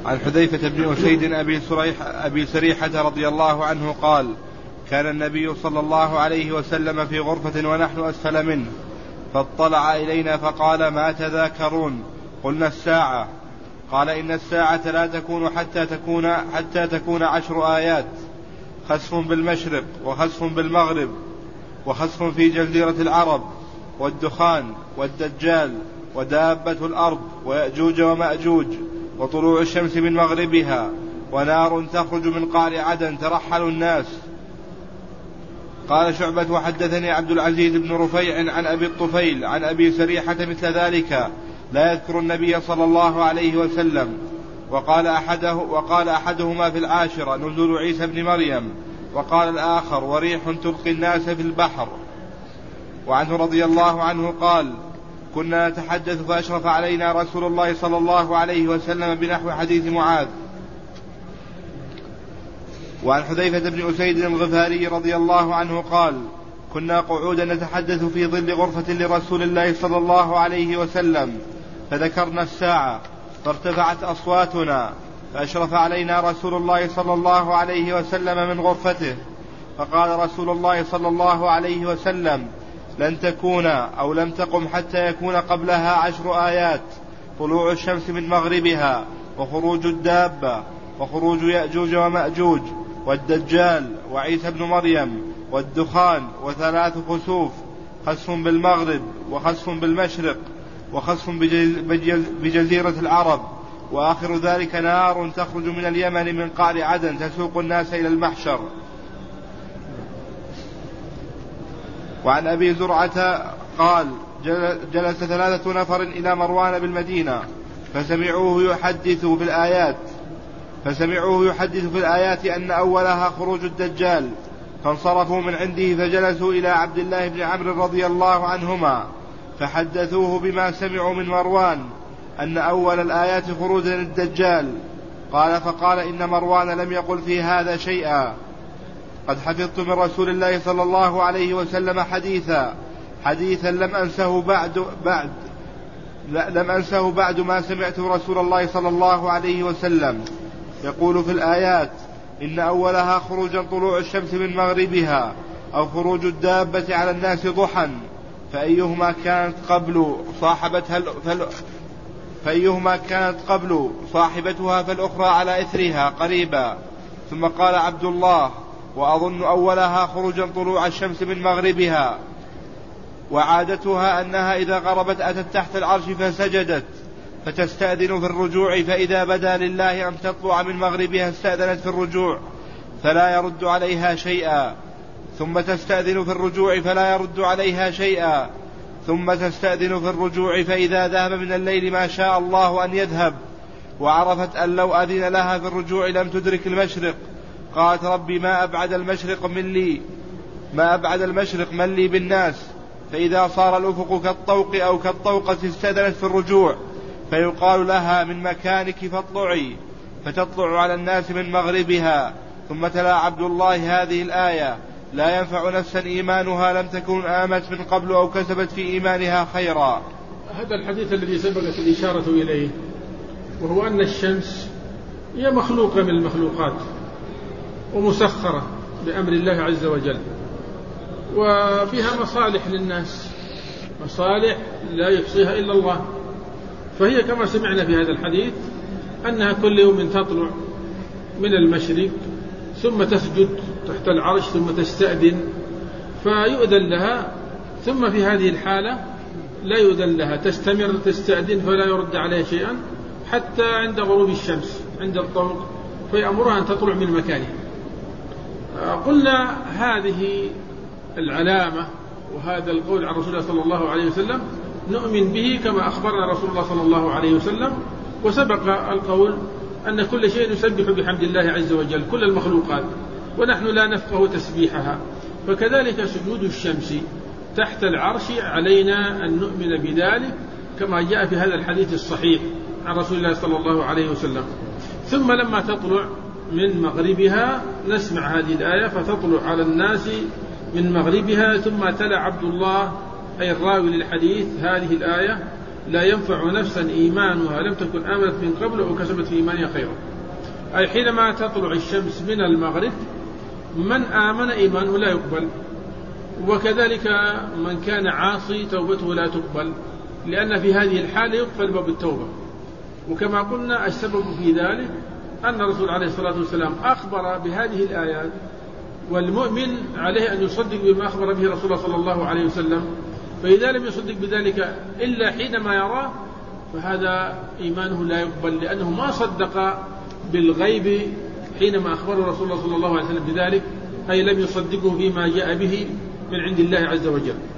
عن حذيفة بن أسيد أبي سريحة رضي الله عنه قال: كان النبي صلى الله عليه وسلم في غرفة ونحن أسفل منه، فاطلع إلينا فقال: ما تذاكرون؟ قلنا: الساعة. قال: إن الساعة لا تكون حتى تكون 10 آيات: خسف بالمشرق، وخسف بالمغرب، وخسف في جزيرة العرب، والدخان، والدجال، ودابة الأرض، ويأجوج ومأجوج، وطلوع الشمس من مغربها، ونار تخرج من قعر عدن ترحل الناس. قال شعبة: وحدثني عبد العزيز بن رفيع عن أبي الطفيل عن أبي سريحة مثل ذلك، لا يذكر النبي صلى الله عليه وسلم. وقال أحدهما في 10 نزول عيسى بن مريم، وقال الآخر: وريح تلقي الناس في البحر. وعنه رضي الله عنه قال: كنا نتحدث فأشرف علينا رسول الله صلى الله عليه وسلم بنحو حديث معاذ. وعن حذيفة بن أسيد الغفاري رضي الله عنه قال: كنا قعودا نتحدث في ظل غرفة لرسول الله صلى الله عليه وسلم، فذكرنا الساعة، فارتفعت أصواتنا، فأشرف علينا رسول الله صلى الله عليه وسلم من غرفته، فقال رسول الله صلى الله عليه وسلم: لن تكون أو لم تقم حتى يكون قبلها 10 آيات: طلوع الشمس من مغربها، وخروج الدابة، وخروج يأجوج ومأجوج، والدجال، وعيسى بن مريم، والدخان، و3 خسوف: خسف بالمغرب، وخسف بالمشرق، وخسف بجزيرة العرب، وآخر ذلك نار تخرج من اليمن من قعر عدن تسوق الناس إلى المحشر. وعن أبي زرعة قال: جلس 3 نفر إلى مروان بالمدينة، فسمعوه يحدث في الآيات أن أولها خروج الدجال، فانصرفوا من عنده فجلسوا إلى عبد الله بن عمرو رضي الله عنهما، فحدثوه بما سمعوا من مروان أن أول الآيات خروج الدجال. فقال: إن مروان لم يقل في هذا شيئا. قد حفظت من رسول الله صلى الله عليه وسلم حديثا لم أنسه بعد ما سمعت رسول الله صلى الله عليه وسلم يقول في الآيات: إن أولها خروجا طلوع الشمس من مغربها، أو خروج الدابة على الناس ضحى، فأيهما كانت قبل صاحبتها فالأخرى على إثرها قريبا. ثم قال عبد الله: وأظن أولها خروجا طلوع الشمس من مغربها، وعادتها أنها إذا غربت أتت تحت العرش فسجدت، فتستأذن في الرجوع، فإذا بدا لله أن تطلع من مغربها استأذنت في الرجوع فلا يرد عليها شيئا، ثم تستأذن في الرجوع فلا يرد عليها شيئا، ثم تستأذن في الرجوع فإذا ذهب من الليل ما شاء الله أن يذهب، وعرفت أن لو أذن لها في الرجوع لم تدرك المشرق، قالت: ربي ما أبعد المشرق من لي بالناس. فإذا صار الأفق كالطوق أو كالطوقة استأذنت في الرجوع، فيقال لها: من مكانك فاطلعي، فتطلع على الناس من مغربها. ثم تلا عبد الله هذه الآية: لا ينفع نفسا إيمانها لم تكن آمت من قبل أو كسبت في إيمانها خيرا. هذا الحديث الذي سبقت الإشارة إليه، وهو أن الشمس هي مخلوقة من المخلوقات ومسخرة بأمر الله عز وجل، وفيها مصالح للناس، مصالح لا يحصيها إلا الله. فهي كما سمعنا في هذا الحديث أنها كل يوم تطلع من المشرق، ثم تسجد تحت العرش، ثم تستأذن فيؤذن لها، ثم في هذه الحالة لا يؤذن لها، تستمر تستأذن فلا يرد عليها شيئا حتى عند غروب الشمس عند الطوق، فيأمرها أن تطلع من مكانها. قلنا هذه العلامة وهذا القول عن رسول الله صلى الله عليه وسلم نؤمن به كما أخبرنا رسول الله صلى الله عليه وسلم، وسبق القول أن كل شيء يسبح بحمد الله عز وجل، كل المخلوقات، ونحن لا نفقه تسبيحها. فكذلك سجود الشمس تحت العرش علينا أن نؤمن بذلك كما جاء في هذا الحديث الصحيح عن رسول الله صلى الله عليه وسلم. ثم لما تطلع من مغربها نسمع هذه الآية: فتطلع على الناس من مغربها. ثم تلا عبد الله أي الراوي للحديث هذه الآية: لا ينفع نفسا إيمانها لم تكن آمنت من قبل أو كسبت في إيمانها خيرا، أي حينما تطلع الشمس من المغرب من آمن إيمانه لا يقبل، وكذلك من كان عاصي توبته لا تقبل، لأن في هذه الحالة يقفل باب التوبة. وكما قلنا السبب في ذلك أن الرسول عليه الصلاة والسلام أخبر بهذه الآيات، والمؤمن عليه أن يصدق بما أخبر به رسول الله صلى الله عليه وسلم، فإذا لم يصدق بذلك إلا حينما يراه فهذا إيمانه لا يقبل، لأنه ما صدق بالغيب حينما أخبره رسول الله صلى الله عليه وسلم بذلك، أي لم يصدقه فيما جاء به من عند الله عز وجل.